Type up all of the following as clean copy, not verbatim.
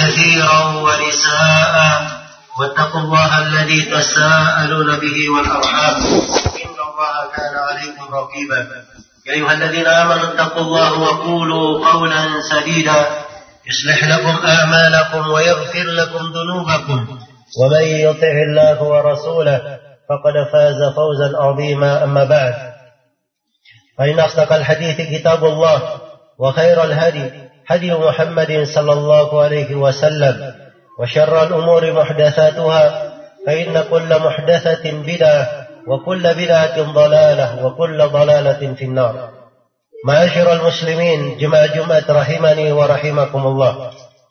كثيرا ونساء واتقوا الله الذي تساءلون به والأرحام إن الله كان عليكم رقيبا يا أيها الذين آمنوا اتقوا الله وقولوا قولا سديدا يصلح لكم أعمالكم ويغفر لكم ذنوبكم ومن يطع الله ورسوله فقد فاز فوزا عظيما أما بعد فإن أصدق الحديث كتاب الله وخير الهدي هدي محمد صلى الله عليه وسلم وشر الأمور محدثاتها فإن كل محدثة بدعة وكل بدعة ضلالة وكل ضلالة في النار. معاشر المسlimin, jemaah Jumat rahimani wa rahimakumullah.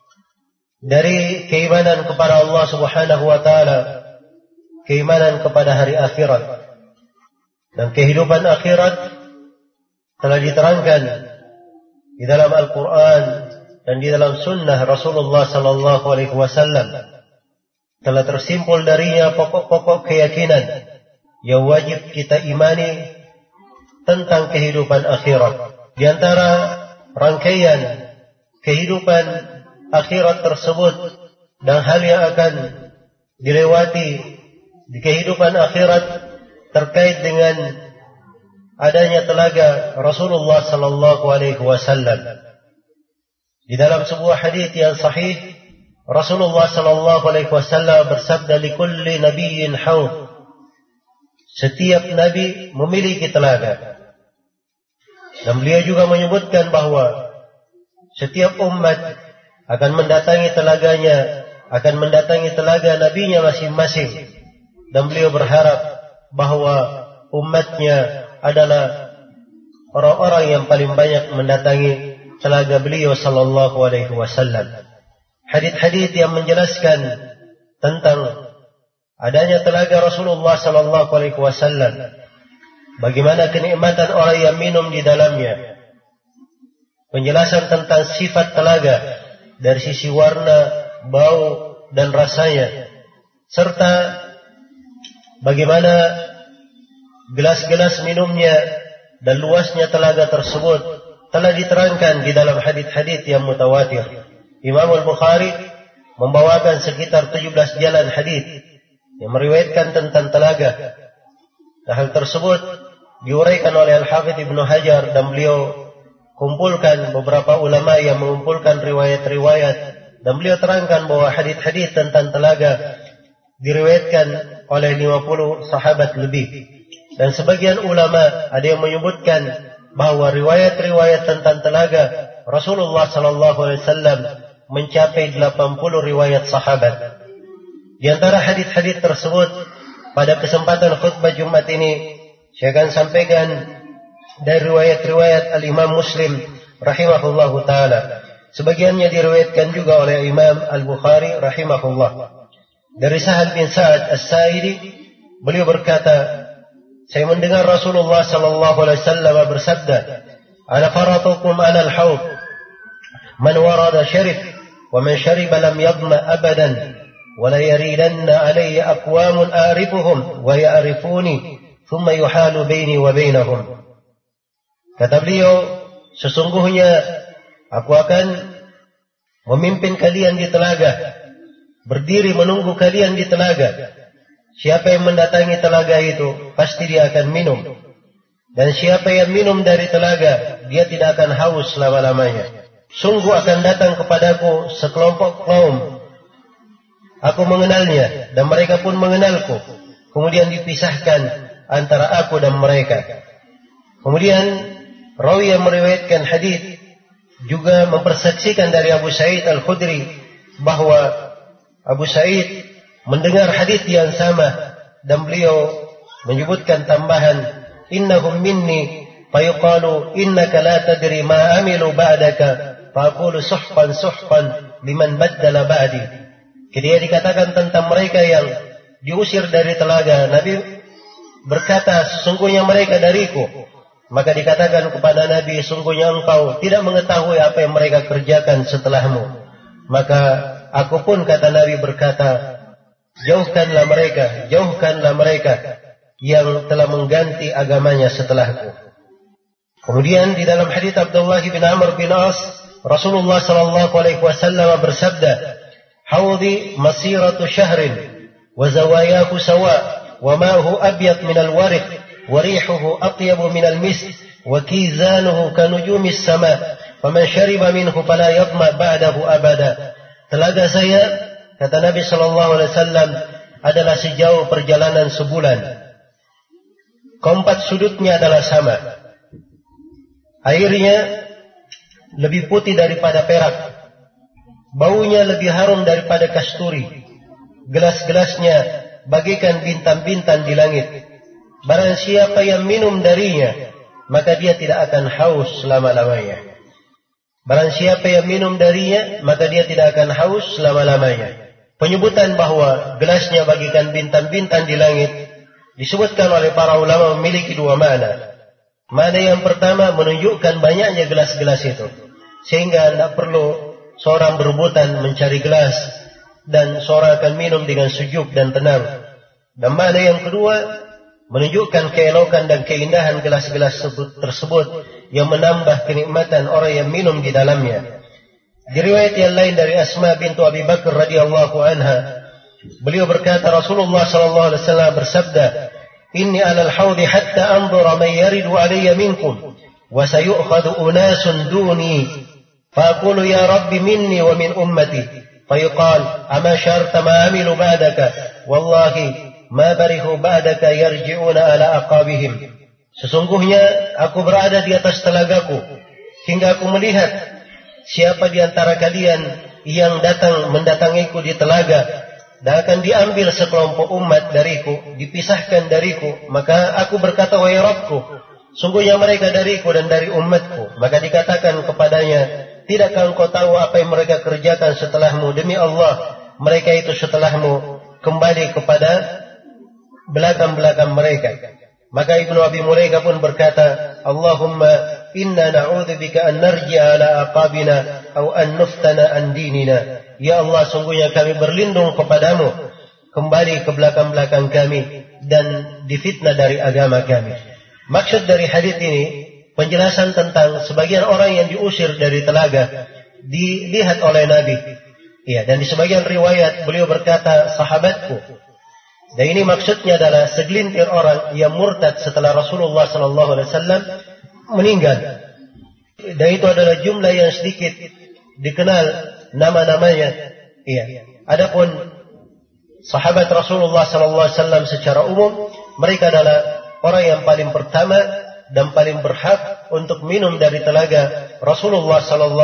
Dari keimanan kepada Allah Subhanahu wa taala, keimanan kepada hari akhirat dan kehidupan akhirat telah diterangkan di dalam Al-Quran dan di dalam sunnah Rasulullah sallallahu alaihi wasallam. Telah tersimpul darinya pokok-pokok keyakinan yang wajib kita imani tentang kehidupan akhirat. Di antara rangkaian kehidupan akhirat tersebut dan hal yang akan dilewati di kehidupan akhirat terkait dengan adanya telaga Rasulullah sallallahu alaihi wasallam. Di dalam sebuah hadis yang sahih, Rasulullah sallallahu alaihi wasallam bersabda, "Likulli nabiyyin haud." Setiap nabi memiliki telaga. Dan beliau juga menyebutkan bahwa setiap umat akan mendatangi telaganya, akan mendatangi telaga nabinya masing-masing. Dan beliau berharap bahwa umatnya adalah orang-orang yang paling banyak mendatangi telaga beliau sallallahu alaihi wasallam. Hadis-hadis yang menjelaskan tentang adanya telaga Rasulullah sallallahu alaihi wasallam, bagaimana kenikmatan orang yang minum di dalamnya, penjelasan tentang sifat telaga dari sisi warna, bau dan rasanya, serta bagaimana gelas-gelas minumnya dan luasnya telaga tersebut telah diterangkan di dalam hadis-hadis yang mutawatir. Imam Al-Bukhari membawakan sekitar 17 jalan hadis yang meriwayatkan tentang telaga. Nah, hal tersebut diuraikan oleh Al-Hafidz Ibnu Hajar dan beliau kumpulkan beberapa ulama yang mengumpulkan riwayat-riwayat dan beliau terangkan bahwa hadis-hadis tentang telaga diriwayatkan oleh 50 sahabat lebih. Dan sebagian ulama ada yang menyebutkan bahwa riwayat-riwayat tentang telaga Rasulullah sallallahu alaihi wasallam mencapai 80 riwayat sahabat. Di antara hadis-hadis tersebut, pada kesempatan khutbah Jumat ini saya akan sampaikan dari riwayat-riwayat Al-Imam Muslim rahimahullahu taala. Sebagiannya diriwayatkan juga oleh Imam Al-Bukhari rahimahullah. Dari Sahal bin Sa'ad As-Sa'idi, beliau berkata, saya mendengar Rasulullah sallallahu alaihi wasallam bersabda, "Ana faratukum 'ala al-haud. Man warada syarif, wa man syariba lam yadma abadan, wa la yaridanna 'alayya aqwamun a'rifuhum wa ya'rifuni, thumma yuhalu baini wa bainahum." Kata beliau, sesungguhnya aku akan memimpin kalian di telaga, berdiri menunggu kalian di telaga. Siapa yang mendatangi telaga itu, pasti dia akan minum. Dan siapa yang minum dari telaga, dia tidak akan haus selama-lamanya. Sungguh akan datang kepadaku sekelompok kaum. Aku mengenalnya, dan mereka pun mengenalku. Kemudian dipisahkan antara aku dan mereka. Kemudian, rawi yang meriwayatkan hadis juga mempersaksikan dari Abu Sa'id Al-Khudri bahwa Abu Sa'id mendengar hadis yang sama dan beliau menyebutkan tambahan, innahum minni fayuqalu innaka la tadri ma amilu ba'daka faqulu suhqan suhqan liman baddala ba'di. Ketika dikatakan tentang mereka yang diusir dari telaga, Nabi berkata, sesungguhnya mereka dariku. Maka dikatakan kepada Nabi, sungguhnya engkau tidak mengetahui apa yang mereka kerjakan setelahmu. Maka aku pun, kata Nabi, berkata, jauhkanlah mereka yang telah mengganti agamanya setelahku. Kemudian di dalam hadits Abdullah bin Amr bin As, Rasulullah sallallahu alaihi wasallam bersabda, حوضي مسيرة شهر وزواياه سواء وماءه أبيض من الورق وريحه أطيب من المسك وكيزانه كنجوم السماء فمن شرب منه فلا يظمأ بعده أبدا. Telaga saya, kata Nabi SAW, adalah sejauh perjalanan sebulan. Keempat sudutnya adalah sama. Airnya lebih putih daripada perak. Baunya lebih harum daripada kasturi. Gelas-gelasnya bagaikan bintang-bintang di langit. Barang siapa yang minum darinya, maka dia tidak akan haus selama-lamanya. Barang siapa yang minum darinya, maka dia tidak akan haus selama-lamanya. Penyebutan bahwa gelasnya bagaikan bintang-bintang di langit disebutkan oleh para ulama memiliki dua makna. Makna yang pertama menunjukkan banyaknya gelas-gelas itu, sehingga tidak perlu seorang berebutan mencari gelas dan seorang akan minum dengan sejuk dan tenang. Dan makna yang kedua menunjukkan keelokan dan keindahan gelas-gelas tersebut yang menambah kenikmatan orang yang minum di dalamnya. Di riwayat yang lain dari Asma bintu Abi Bakar radhiyallahu anha, beliau berkata, Rasulullah sallallahu alaihi wasallam bersabda, "Inni 'alal haudi hatta anzura man yaridu 'alayya minkum wa sayu'khadhu unasun duni fa aqulu ya rabbi minni wa min ummati fa yuqal ama syarta ma amilu ba'daka wallahi ma barihu ba'daka yarji'una ala aqabihim." Sesungguhnya aku berada di atas telagaku hingga aku melihat siapa di antara kalian yang datang mendatangiku di telaga dan akan diambil sekelompok umat dariku, dipisahkan dariku, maka aku berkata, wahai Rabbku, sungguhnya mereka dariku dan dari umatku. Maka dikatakan kepadanya, tidakkah engkau tahu apa yang mereka kerjakan setelahmu? Demi Allah, mereka itu setelahmu kembali kepada belakang-belakang mereka. Maka Ibnu Abi Mulaika pun berkata, Allahumma inna na'udzubika an narji'a ala aqabina aw an nuftana an dinina. Ya Allah, sungguhnya kami berlindung kepadamu kembali ke belakang-belakang kami dan difitnah dari agama kami. Maksud dari hadis ini penjelasan tentang sebagian orang yang diusir dari telaga dilihat oleh Nabi. Ya, dan di sebagian riwayat beliau berkata sahabatku. Dan ini maksudnya adalah segelintir orang yang murtad setelah Rasulullah SAW meninggal. Dan itu adalah jumlah yang sedikit dikenal nama-namanya. Iya. Adapun sahabat Rasulullah SAW secara umum, mereka adalah orang yang paling pertama dan paling berhak untuk minum dari telaga Rasulullah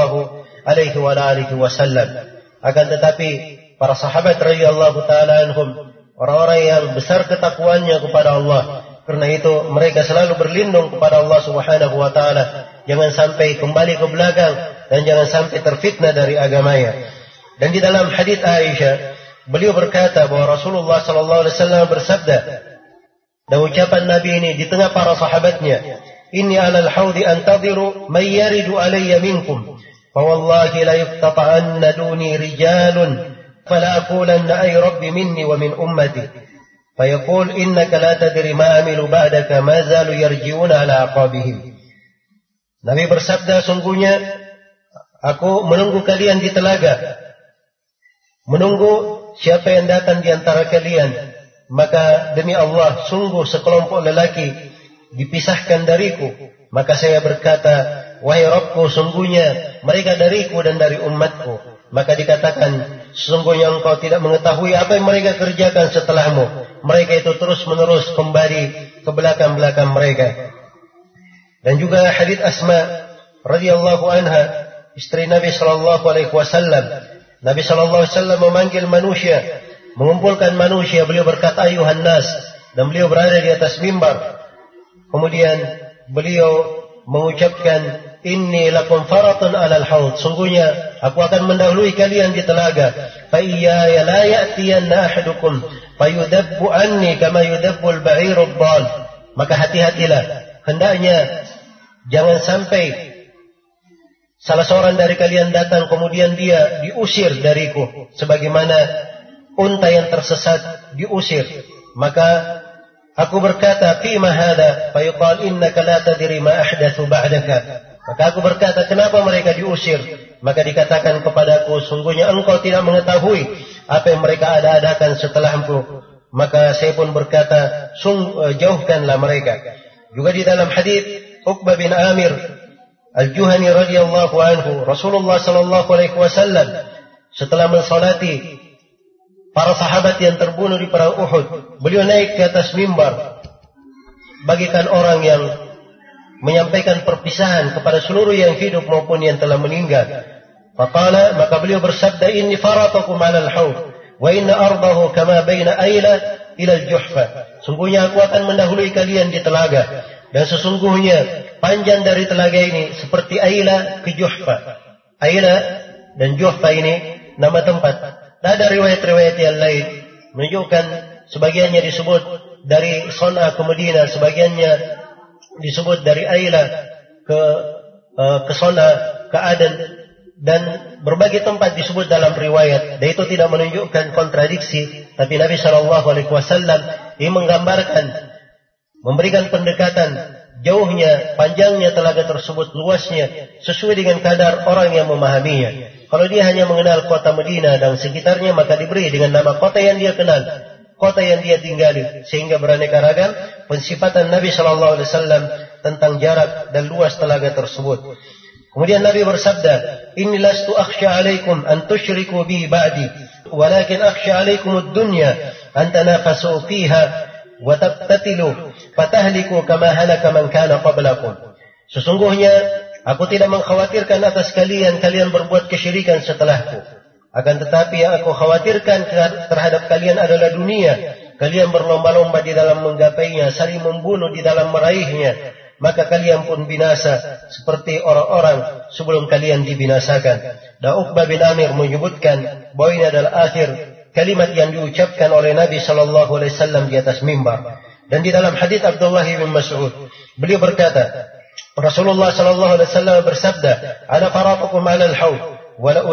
SAW. Akan tetapi para sahabat radhiyallahu taala anhum, orang-orang yang besar ketakwaannya kepada Allah. Karena itu mereka selalu berlindung kepada Allah Subhanahu wa taala. Jangan sampai kembali ke belakang dan jangan sampai terfitnah dari agamanya. Dan di dalam hadis Aisyah, beliau berkata bahwa Rasulullah sallallahu alaihi wasallam bersabda, dan ucapan Nabi ini di tengah para sahabatnya, "Inni 'alal haudi antadhiru man yaridu alayya minkum, fa wallahi la yuqtata'anna duni rijalun." فلا أقولن أي رب مني ومن أمتي فيقول إنك لا تدري ما عملوا بعدك ما زالوا يرجعون على عقابهم. Nabi bersabda, sungguhnya aku menunggu kalian di telaga, menunggu siapa yang datang di antara kalian, maka demi Allah sungguh sekelompok lelaki dipisahkan dariku. Maka saya berkata, wahai Rabbku, sungguhnya mereka dariku dan dari umatku. Maka dikatakan, sesungguhnya engkau tidak mengetahui apa yang mereka kerjakan setelahmu. Mereka itu terus-menerus kembali ke belakang-belakang mereka. Dan juga hadits Asma radhiyallahu anha, istri Nabi sallallahu alaihi wasallam. Nabi sallallahu alaihi wasallam memanggil manusia, mengumpulkan manusia. Beliau berkata, ayuhan nas, dan beliau berada di atas mimbar. Kemudian beliau mengucapkan, inni lakum faratun alal haud, sungguhnya aku akan mendahului kalian di telaga. Fa iyaya la ya'tiyanna ahadukum fayudabbu anni kama yudabbu al-ba'iru ad-dal. Maka hati-hatilah, hendaknya jangan sampai salah seorang dari kalian datang kemudian dia diusir dariku sebagaimana unta yang tersesat diusir. Maka aku berkata, fima hadha? Fayuqal innaka la tadri ma ahdathu ba'daka. Maka aku berkata, kenapa mereka diusir? Maka dikatakan kepadaku, sungguhnya engkau tidak mengetahui apa yang mereka ada-adakan setelahku. Maka saya pun berkata, jauhkanlah mereka. Juga di dalam hadis Uqbah bin Amir Al-Juhani radhiyallahu anhu, Rasulullah sallallahu alaihi wasallam setelah mensalati para sahabat yang terbunuh di perang Uhud, beliau naik ke atas mimbar bagikan orang yang menyampaikan perpisahan kepada seluruh yang hidup maupun yang telah meninggal. Faqala, maka beliau bersabda, inni faratakum 'alal haud wa inna ardahu kama baina Aila ila al-Juhfa. Sungguhnya aku akan mendahului kalian di telaga, dan sesungguhnya panjang dari telaga ini seperti Aila ke Juhfa. Aila dan Juhfa ini nama tempat. Dan ada riwayat-riwayat yang lain menunjukkan sebagiannya disebut dari Sona ke Madinah, sebagiannya disebut dari Aila ke Sona ke Aden, dan berbagai tempat disebut dalam riwayat. Dan itu tidak menunjukkan kontradiksi, tapi Nabi SAW ini menggambarkan, memberikan pendekatan jauhnya, panjangnya telaga tersebut, luasnya, sesuai dengan kadar orang yang memahaminya. Kalau dia hanya mengenal kota Madinah dan sekitarnya, maka diberi dengan nama kota yang dia kenal, kota yang dia tinggali, sehingga beraneka ragam pensifatan Nabi SAW tentang jarak dan luas telaga tersebut. Kemudian Nabi bersabda, inni lastu akhsha alaikum an tushriku bi ba'di, walakin akhsha alaikum ad-dunya an tanafasu fiha wa tabtatilu fatahliku kama halaka man kana qablakum. Sesungguhnya aku tidak mengkhawatirkan atas kalian berbuat kesyirikan setelahku. Akan tetapi yang aku khawatirkan terhadap kalian adalah dunia. Kalian berlomba-lomba di dalam menggapainya, saling membunuh di dalam meraihnya. Maka kalian pun binasa seperti orang-orang sebelum kalian dibinasakan. Dan Uqbah bin Amir menyebutkan bahwa ini adalah akhir kalimat yang diucapkan oleh Nabi SAW di atas mimbar. Dan di dalam hadis Abdullah bin Mas'ud, beliau berkata, Rasulullah SAW bersabda, ana faratukum 'ala al-haud wa la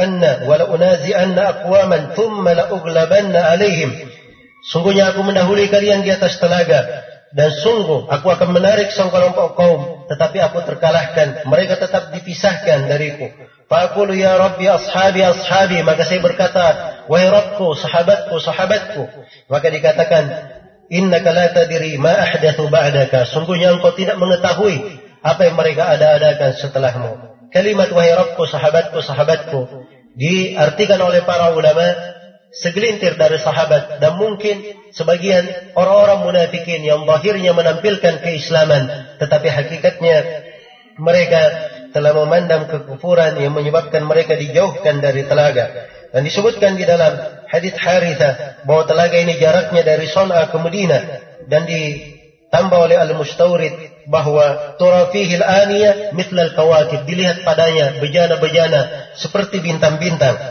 unazi'anna aqwaman thumma la uglabanna 'alaihim. Sungguhnya aku mendahului kalian di atas telaga, dan sungguh aku akan menarik sekelompok kaum, tetapi aku terkalahkan, mereka tetap dipisahkan dariku. Faqulu ya Rabbi ashabi, maka saya berkata, wahai Rabbku, sahabatku. Maka dikatakan, innaka la tadri ma ahdathu ba'daka, sungguhnya engkau tidak mengetahui apa yang mereka ada-adakan setelahmu. Kalimat wahai Rabbku, sahabatku diartikan oleh para ulama segelintir dari sahabat, dan mungkin sebagian orang-orang munafikin yang zahirnya menampilkan keislaman, tetapi hakikatnya mereka telah memandang kekufuran yang menyebabkan mereka dijauhkan dari telaga. Dan disebutkan di dalam hadits Harithah bahwa telaga ini jaraknya dari Son'a ke Madinah, dan ditambah oleh Al-Mustawrid bahwa turafihil aniyah mithlal kawakib, dilihat padanya bejana-bejana seperti bintang-bintang.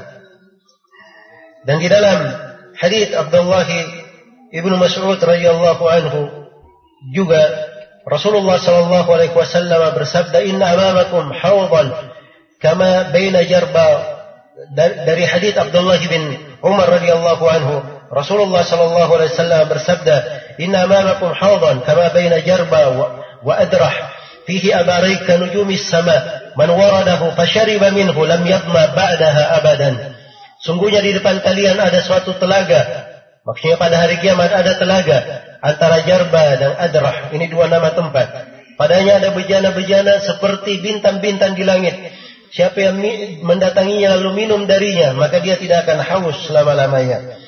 Dan di dalam hadits Abdullah ibn Mas'ud radhiyallahu anhu juga Rasulullah sallallahu alaihi wasallam bersabda, inna amamakum hawdan kama baina jarba. Dari hadits Abdullah bin Umar radhiyallahu anhu, Rasulullah sallallahu alaihi wasallam bersabda, inna amamakum hawdan kama baina jarba wa adrah fihi abarik ka nujumis sama man waradahu fashariba minhu lam yadma ba'daha abadan. Sungguhnya di depan kalian ada suatu telaga. Maksudnya pada hari kiamat ada telaga antara Jarba dan Adrah. Ini dua nama tempat. Padanya ada bejana-bejana seperti bintang-bintang di langit. Siapa yang mendatanginya lalu minum darinya, maka dia tidak akan haus selama-lamanya.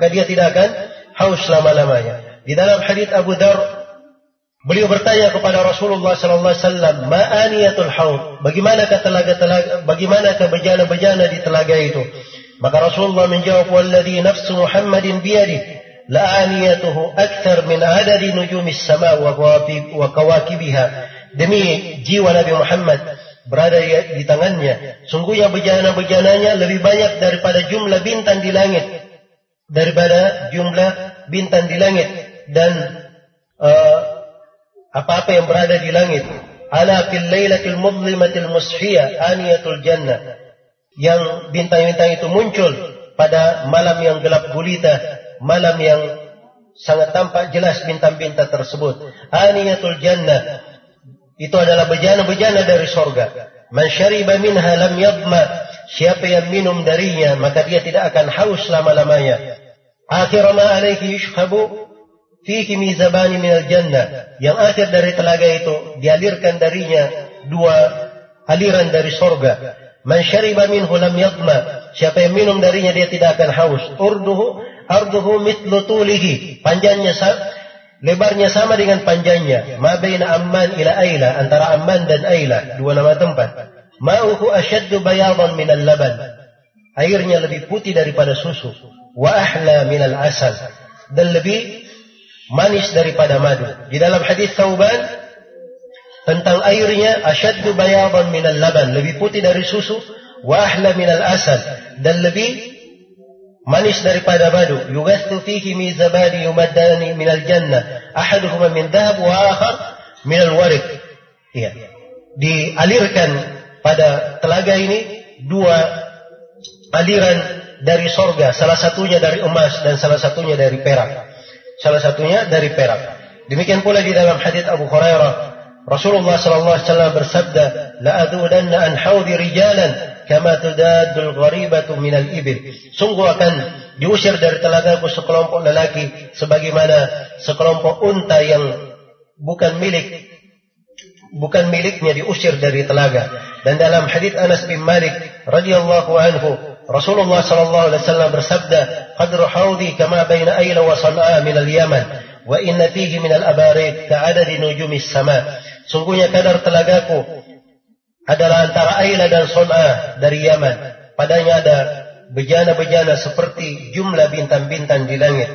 Di dalam hadits Abu Dar, beliau bertanya kepada Rasulullah sallallahu alaihi wasallam, ma aniyatul haud? Bagaimanakah bejana-bejana di telaga itu? Maka Rasulullah menjawab, walladhi nafsu Muhammadin biyadih la'aniyatuhu akthar min adadi nujumis sama wa kawakibiha. Demi jiwa Nabi Muhammad berada di tangannya, sungguhnya bejana-bejananya lebih banyak daripada jumlah bintang di langit, dan apa-apa yang berada di langit. Ala fil lailatil mudlimatil mushiyah aniyatul jannah. Yang bintang-bintang itu muncul pada malam yang gelap gulita, malam yang sangat tampak jelas bintang-bintang tersebut. Aniyatul jannah, itu adalah bejana-bejana dari sorga. Man syariba minha lam yadma. Siapa yang minum darinya, maka dia tidak akan haus lama-lamanya. Akhir ma alaihi yushhabu fihi mizabani minal jannah. Yang akhir dari telaga itu dialirkan darinya 2 aliran dari sorga. Man syariba minhu lam yadma. Siapa yang minum darinya dia tidak akan haus. Arduhu mithlu tulihi. Panjangnya lebarnya sama dengan panjangnya. Ma baina Amman ila Aila, antara Amman dan Aila, 2 nama tempat. Ma'uhu asyaddu bayadan minal laban. Airnya lebih putih daripada susu. Wa ahla minal asal. Dan lebih manis daripada madu. Di dalam hadis Thauban tentang airnya, asyaddu bayadan minal laban, lebih putih dari susu. Wa ahla minal asal, dan lebih manis daripada madu. Yugathu fihi mizabani yumaddani minal jannah, ahaduhuma min dhahab wa akhar minal warik. Iya. Dialirkan pada telaga ini 2 aliran dari sorga, salah satunya dari emas dan salah satunya dari perak. Demikian pula di dalam hadits Abu Hurairah, Rasulullah sallallahu alaihi wasallam bersabda, la adudanna an haudi rijalan kama tudaddul gharibatu minal ibil. Sungguh akan diusir dari telagaku sekelompok lelaki sebagaimana sekelompok unta yang bukan miliknya diusir dari telaga. Dan dalam hadits Anas bin Malik radhiyallahu anhu, Rasulullah sallallahu alaihi wasallam bersabda, qadru haudi kama baina Aila wa San'a min al-Yaman, wa inna fihi min al-abarik ka'adadi nujumis sama. Sungguhnya kadar telagaku adalah antara Aila dan San'a dari Yaman. Padanya ada bejana-bejana seperti jumlah bintang-bintang di langit.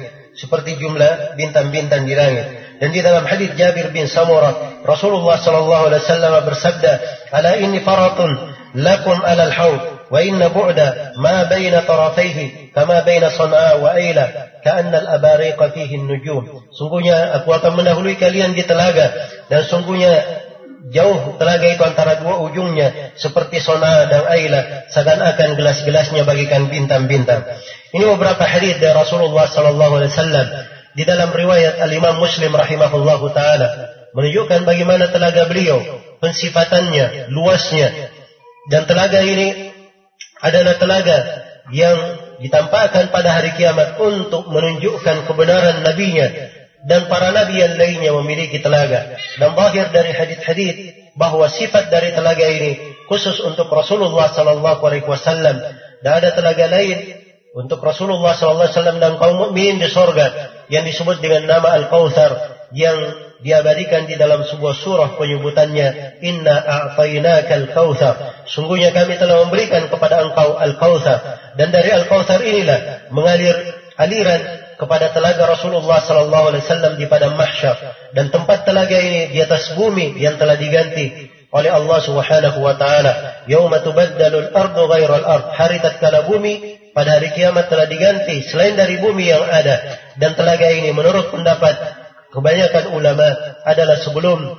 Dan di dalam hadis Jabir bin Samurah, Rasulullah sallallahu alaihi wasallam bersabda, "Ala inni faratun lakum 'ala al-haud, wa inna bu'da ma baina tarafaihi kama baina San'a wa Aila, ka'anna al-abariqa fihi an-nujum." Sungguhnya aku akan mendahului kalian di telaga, dan sungguhnya jauh telaga itu antara 2 ujungnya seperti San'a dan Aila, seakan-akan gelas-gelasnya bagikan bintang-bintang. Ini beberapa hadis dari Rasulullah sallallahu alaihi wasallam. Di dalam riwayat Al-Imam Muslim rahimahullahu ta'ala menunjukkan bagaimana telaga beliau, pensifatannya, luasnya. Dan telaga ini adalah telaga yang ditampakkan pada hari kiamat untuk menunjukkan kebenaran nabinya. Dan para nabi yang lainnya memiliki telaga. Dan zahir dari hadis-hadis bahwa sifat dari telaga ini khusus untuk Rasulullah sallallahu alaihi wasallam. Dan ada telaga lain untuk Rasulullah sallallahu alaihi wasallam dan kaum mukminin di surga yang disebut dengan nama Al-Kautsar, yang diabadikan di dalam sebuah surah penyebutannya, Inna a'tainakal kautsar. Sungguhnya kami telah memberikan kepada engkau Al-Kautsar. Dan dari Al-Kautsar inilah mengalir aliran kepada telaga Rasulullah sallallahu alaihi wasallam di padang mahsyar. Dan tempat telaga ini di atas bumi yang telah diganti oleh Allah Subhanahu wa taala. Yauma tubaddalu al-ardu ghairal ard. Hari tatkala bumi pada hari kiamat telah diganti selain dari bumi yang ada. Dan telaga ini menurut pendapat kebanyakan ulama adalah sebelum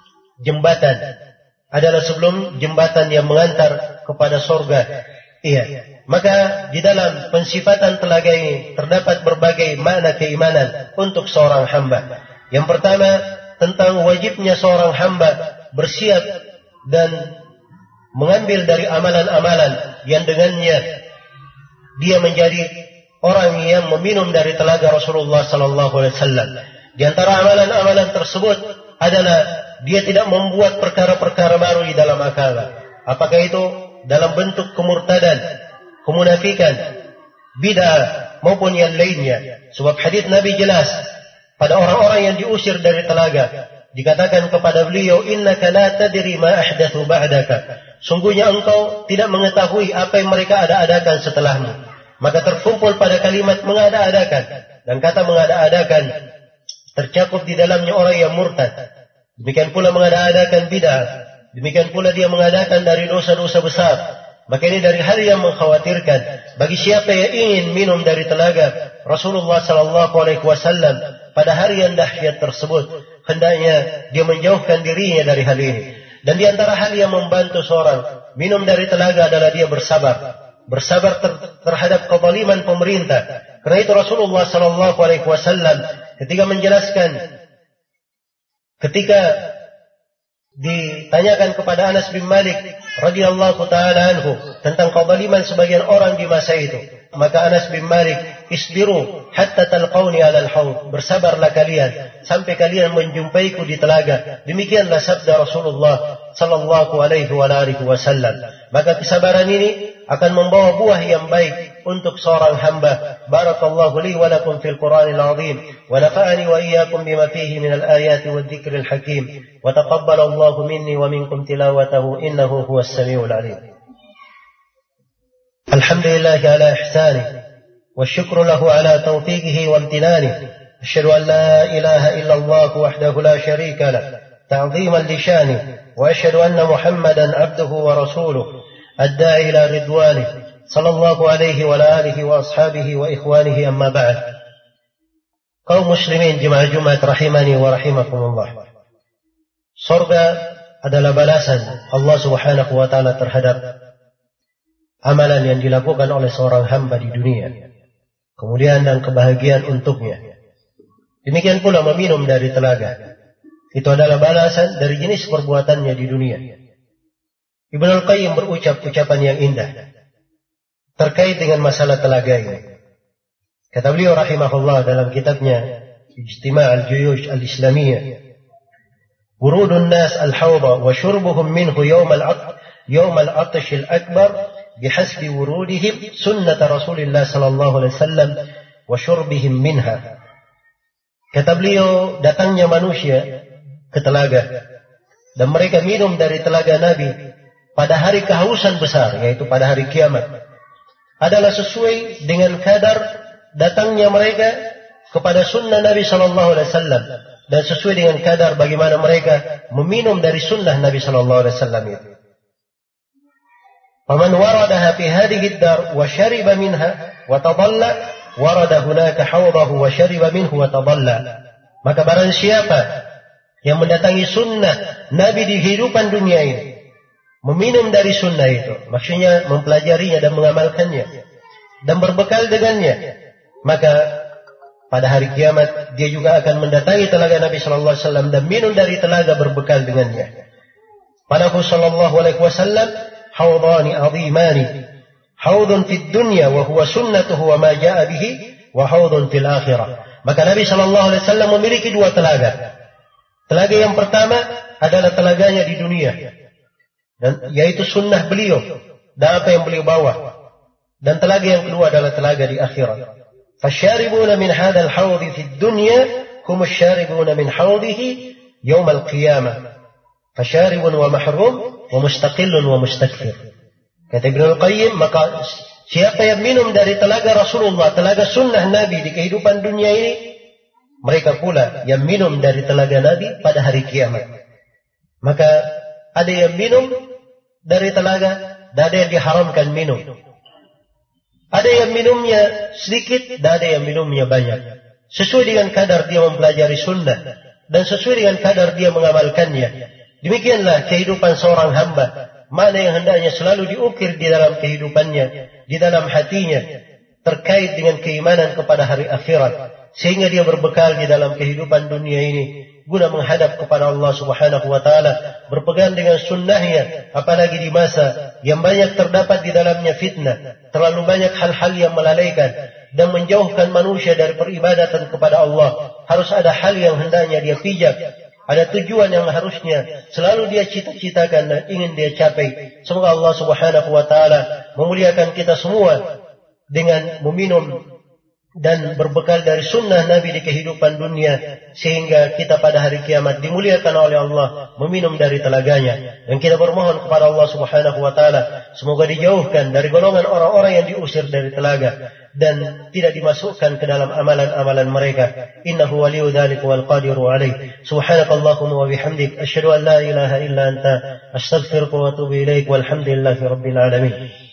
jembatan yang mengantar kepada surga. Iya. Maka di dalam pensifatan telaga ini terdapat berbagai makna keimanan untuk seorang hamba. Yang pertama, tentang wajibnya seorang hamba bersiap dan mengambil dari amalan-amalan yang dengannya dia menjadi orang yang meminum dari telaga Rasulullah sallallahu alaihi wasallam. Di antara amalan-amalan tersebut adalah dia tidak membuat perkara-perkara baru di dalam agama. Apakah itu dalam bentuk kemurtadan, kemunafikan, bid'ah maupun yang lainnya. Sebab hadis Nabi jelas pada orang-orang yang diusir dari telaga, dikatakan kepada beliau, innaka la tadri ma ahdathu ba'daka. Sungguhnya engkau tidak mengetahui apa yang mereka ada-adakan setelahmu. Maka terkumpul pada kalimat mengada-adakan. Dan kata mengada-adakan tercakup di dalamnya orang yang murtad. Demikian pula mengada-adakan bid'ah. Demikian pula dia mengadakan dari dosa-dosa besar. Maka ini dari hal yang mengkhawatirkan bagi siapa yang ingin minum dari telaga Rasulullah sallallahu alaihi wasallam pada hari yang dahsyat tersebut, hendaknya dia menjauhkan dirinya dari hal ini. Dan di antara hal yang membantu seorang minum dari telaga adalah dia bersabar terhadap kezaliman pemerintah. Karena itu Rasulullah sallallahu alaihi wasallam ketika menjelaskan, ketika ditanyakan kepada Anas bin Malik radhiyallahu taala anhu tentang kezaliman sebagian orang di masa itu, maka Anas bin Malik, isbiru hatta talqauni 'alal haud, bersabarlah kalian sampai kalian menjumpaiku di telaga. Demikianlah sabda Rasulullah sallallahu alaihi wasallam. Maka kesabaran ini akan membawa buah yang baik untuk seorang hamba. Barakallahu li wa lakum fil Qur'anil 'azim wa nafa'ani wa iyyakum bima fihi minal ayati wadh-dhikril hakim wa taqabbalallahu minni wa minkum tilawatahu innahu huwas samiul 'alim. Alhamdulillahi ala ihsanihi والشكر له على توفيقه وامتنانه. أشهد أن لا إله إلا الله وحده لا شريك له تعظيما لشانه، وأشهد أن محمدا عبده ورسوله الداعي إلى رضوانه صلى الله عليه وعلى آله وأصحابه وإخوانه. أما بعد. Kaum muslimin jemaah Jumat rahimani wa rahimakumullah. Surga adalah balasan Allah Subhanahu wa taala terhadap amalan yang dilakukan oleh seorang hamba di dunia. Kemudian dan kebahagiaan untuknya. Demikian pula meminum dari telaga. Itu adalah balasan dari jenis perbuatannya di dunia. Ibnu Al-Qayyim berucap ucapan yang indah terkait dengan masalah telaga ini. Kata beliau rahimahullah dalam kitabnya Ijtima' al-Juyush al-Islamiyah, wurudun nas al-hawda wa syurbuhum minhu yawm al-'atash al-akbar bihasbi wurudihim sunnat Rasulullah sallallahu alaihi wasallam wa syurbihim minha. Kata beliau, datangnya manusia ke telaga dan mereka minum dari telaga Nabi pada hari kehausan besar, yaitu pada hari kiamat, adalah sesuai dengan kadar datangnya mereka kepada sunnah Nabi sallallahu alaihi wasallam dan sesuai dengan kadar bagaimana mereka meminum dari sunnah Nabi sallallahu alaihi wasallam itu. فمن وردها في هذه الدار وشرب منها وتضلع ورد هناك حوضه وشرب منه وتضلع. Maka barang siapa yang mendatangi sunnah Nabi di kehidupan dunia ini, meminum dari sunnah itu, maksudnya mempelajarinya dan mengamalkannya dan berbekal dengannya, maka pada hari kiamat dia juga akan mendatangi telaga Nabi sallallahu alaihi wasallam dan minum dari telaga berbekal dengannya. Padahal sallallahu alaihi wasallam حوضان عظيمان حوض في الدنيا وهو سنته وما جاء به وحوض في الآخرة. Maka Nabi sallallahu alaihi wasallam memiliki dua telaga. Telaga yang pertama adalah telaganya di dunia, dan yaitu sunnah beliau dan apa yang beliau bawa. Dan telaga yang kedua adalah telaga di akhirat. Fasyaribuna min hadzal haudhi fid dunya hum asyaribuna min haudhihi yaumil qiyamah. Fasyaribun wa mahrum wa mustaqillun wa mustakfir. Kata Ibnu Al-Qayyim, maka siapa yang minum dari telaga Rasulullah, telaga sunnah Nabi di kehidupan dunia ini, mereka pula yang minum dari telaga Nabi pada hari kiamat. Maka ada yang minum dari telaga, dan ada yang diharamkan minum. Ada yang minumnya sedikit, dan ada yang minumnya banyak. Sesuai dengan kadar dia mempelajari sunnah, dan sesuai dengan kadar dia mengamalkannya. Demikianlah kehidupan seorang hamba, mana yang hendaknya selalu diukir di dalam kehidupannya, di dalam hatinya, terkait dengan keimanan kepada hari akhirat, sehingga dia berbekal di dalam kehidupan dunia ini, guna menghadap kepada Allah Subhanahu wa taala, berpegang dengan sunnahnya, apalagi di masa yang banyak terdapat di dalamnya fitnah, terlalu banyak hal-hal yang melalaikan dan menjauhkan manusia dari peribadatan kepada Allah. Harus ada hal yang hendaknya dia pijak, ada tujuan yang harusnya selalu dia cita-citakan dan ingin dia capai. Semoga Allah Subhanahu wa taala memuliakan kita semua dengan meminum dan berbekal dari sunnah Nabi di kehidupan dunia, sehingga kita pada hari kiamat dimuliakan oleh Allah meminum dari telaganya. Dan kita bermohon kepada Allah Subhanahu wa taala semoga dijauhkan dari golongan orang-orang yang diusir dari telaga dan tidak dimasukkan ke dalam amalan-amalan mereka. Innahu waliyyu dzalika wal qadiru alaih. Subhanakallahumma wa bihamdik asyhadu an la ilaha illa anta astaghfiruka wa atubu ilaik. Walhamdulillahi rabbil alamin.